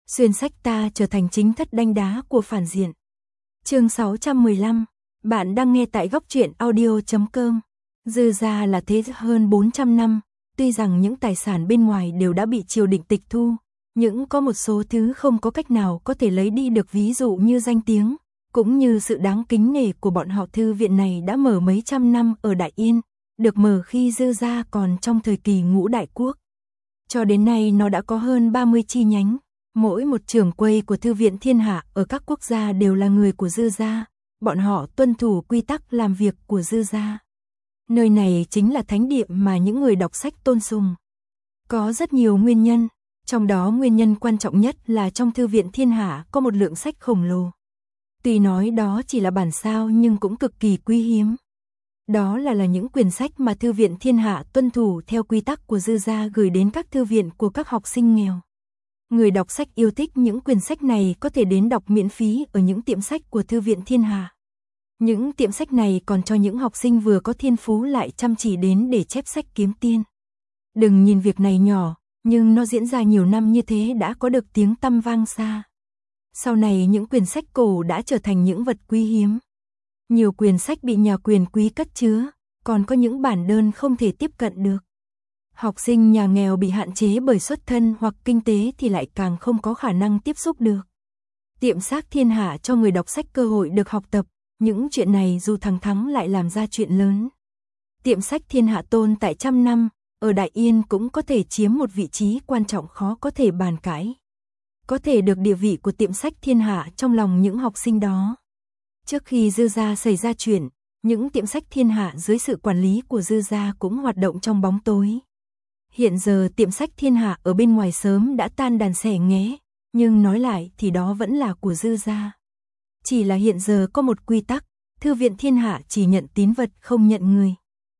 Xuyên sách ta trở thành chính thất đanh đá của phản diện. Chương 615, bạn đang nghe tại góc truyện audio.com. Dư gia là thế hơn 400 năm, tuy rằng những tài sản bên ngoài đều đã bị triều đình tịch thu, nhưng có một số thứ không có cách nào có thể lấy đi được, ví dụ như danh tiếng, cũng như sự đáng kính nể của bọn họ. Thư viện này đã mở mấy trăm năm ở Đại Yên, được mở khi Dư gia còn trong thời kỳ Ngũ Đại Quốc. Cho đến nay nó đã có hơn 30 chi nhánh, mỗi một trưởng quầy của Thư viện thiên hạ ở các quốc gia đều là người của Dư gia, bọn họ tuân thủ quy tắc làm việc của Dư gia. Nơi này chính là thánh địa mà những người đọc sách tôn sùng. Có rất nhiều nguyên nhân, trong đó nguyên nhân quan trọng nhất là trong Thư viện thiên hạ có một lượng sách khổng lồ. Tuy nói đó chỉ là bản sao nhưng cũng cực kỳ quý hiếm. Đó là những quyển sách mà Thư viện thiên hạ tuân thủ theo quy tắc của Dư gia gửi đến các thư viện của các học sinh nghèo. Người đọc sách yêu thích những quyển sách này có thể đến đọc miễn phí ở những tiệm sách của Thư viện thiên hạ. Những tiệm sách này còn cho những học sinh vừa có thiên phú lại chăm chỉ đến để chép sách kiếm tiền. Đừng nhìn việc này nhỏ, nhưng nó diễn ra nhiều năm như thế đã có được tiếng tăm vang xa. Sau này những quyển sách cổ đã trở thành những vật quý hiếm. Nhiều quyển sách bị nhà quyền quý cất chứa, còn có những bản đơn không thể tiếp cận được. Học sinh nhà nghèo bị hạn chế bởi xuất thân hoặc kinh tế thì lại càng không có khả năng tiếp xúc được. Tiệm sách thiên hạ cho người đọc sách cơ hội được học tập, những chuyện này dù thằng Thắng lại làm ra chuyện lớn. Tiệm sách thiên hạ tồn tại trăm năm, ở Đại Yên cũng có thể chiếm một vị trí quan trọng khó có thể bàn cãi. Có thể được địa vị của tiệm sách thiên hạ trong lòng những học sinh đó. Trước khi Dư gia xảy ra chuyện, những tiệm sách thiên hạ dưới sự quản lý của Dư gia cũng hoạt động trong bóng tối. Hiện giờ tiệm sách thiên hạ ở bên ngoài sớm đã tan đàn xẻ nghé, nhưng nói lại thì đó vẫn là của Dư gia. Chỉ là hiện giờ có một quy tắc, Thư viện thiên hạ chỉ nhận tín vật không nhận người.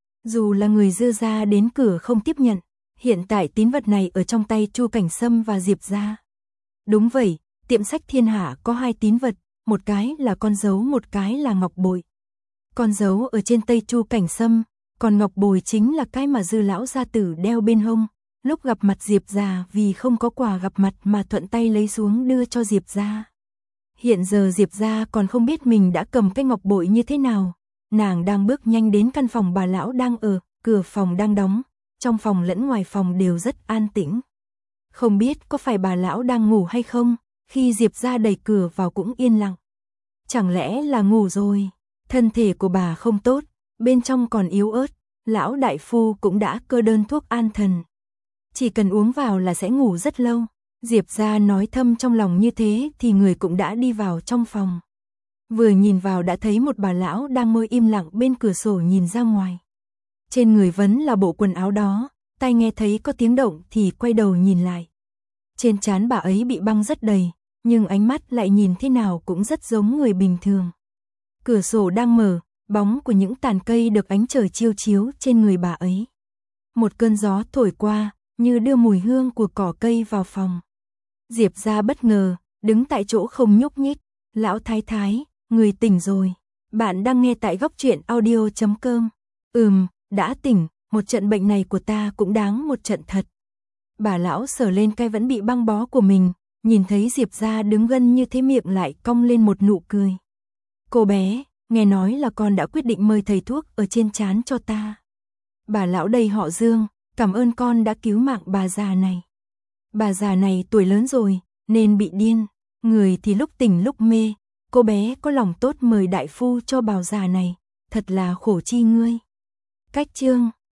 Dù là người Dư gia đến cửa không tiếp nhận, hiện tại tín vật này ở trong tay Chu Cảnh Sâm và Diệp gia. Đúng vậy, tiệm sách thiên hạ có hai tín vật, một cái là con dấu, một cái là ngọc bội. Con dấu ở trên tay Chu Cảnh Sâm, còn ngọc bội chính là cái mà Dư lão gia tử đeo bên hông, lúc gặp mặt Diệp gia vì không có quà gặp mặt mà thuận tay lấy xuống đưa cho Diệp gia. Hiện giờ Diệp gia còn không biết mình đã cầm cái ngọc bội như thế nào, nàng đang bước nhanh đến căn phòng bà lão đang ở, cửa phòng đang đóng, trong phòng lẫn ngoài phòng đều rất an tĩnh. Không biết có phải bà lão đang ngủ hay không, khi Diệp gia đẩy cửa vào cũng yên lặng. Chẳng lẽ là ngủ rồi, thân thể của bà không tốt, bên trong còn yếu ớt, lão đại phu cũng đã kê đơn thuốc an thần. Chỉ cần uống vào là sẽ ngủ rất lâu. Diệp gia nói thầm trong lòng như thế thì người cũng đã đi vào trong phòng. Vừa nhìn vào đã thấy một bà lão đang ngồi im lặng bên cửa sổ nhìn ra ngoài. Trên người vẫn là bộ quần áo đó, tai nghe thấy có tiếng động thì quay đầu nhìn lại. Trên trán bà ấy bị băng rất đầy, nhưng ánh mắt lại nhìn thế nào cũng rất giống người bình thường. Cửa sổ đang mở, bóng của những tàn cây được ánh trời chiếu chiếu trên người bà ấy. Một cơn gió thổi qua, như đưa mùi hương của cỏ cây vào phòng. Diệp gia bất ngờ, đứng tại chỗ không nhúc nhích. Lão thái thái, người tỉnh rồi. Bạn đang nghe tại góc truyện audio.com. Đã tỉnh, một trận bệnh này của ta cũng đáng một trận thật. Bà lão sờ lên cái vẫn bị băng bó của mình, nhìn thấy Diệp gia đứng gân như thế miệng lại cong lên một nụ cười. Cô bé, nghe nói là con đã quyết định mời thầy thuốc ở trên trán cho ta. Bà lão đây họ Dương, cảm ơn con đã cứu mạng bà già này. Bà già này tuổi lớn rồi, nên bị điên, người thì lúc tỉnh lúc mê. Cô bé có lòng tốt mời đại phu cho bà già này, thật là khổ chi ngươi. Cách chương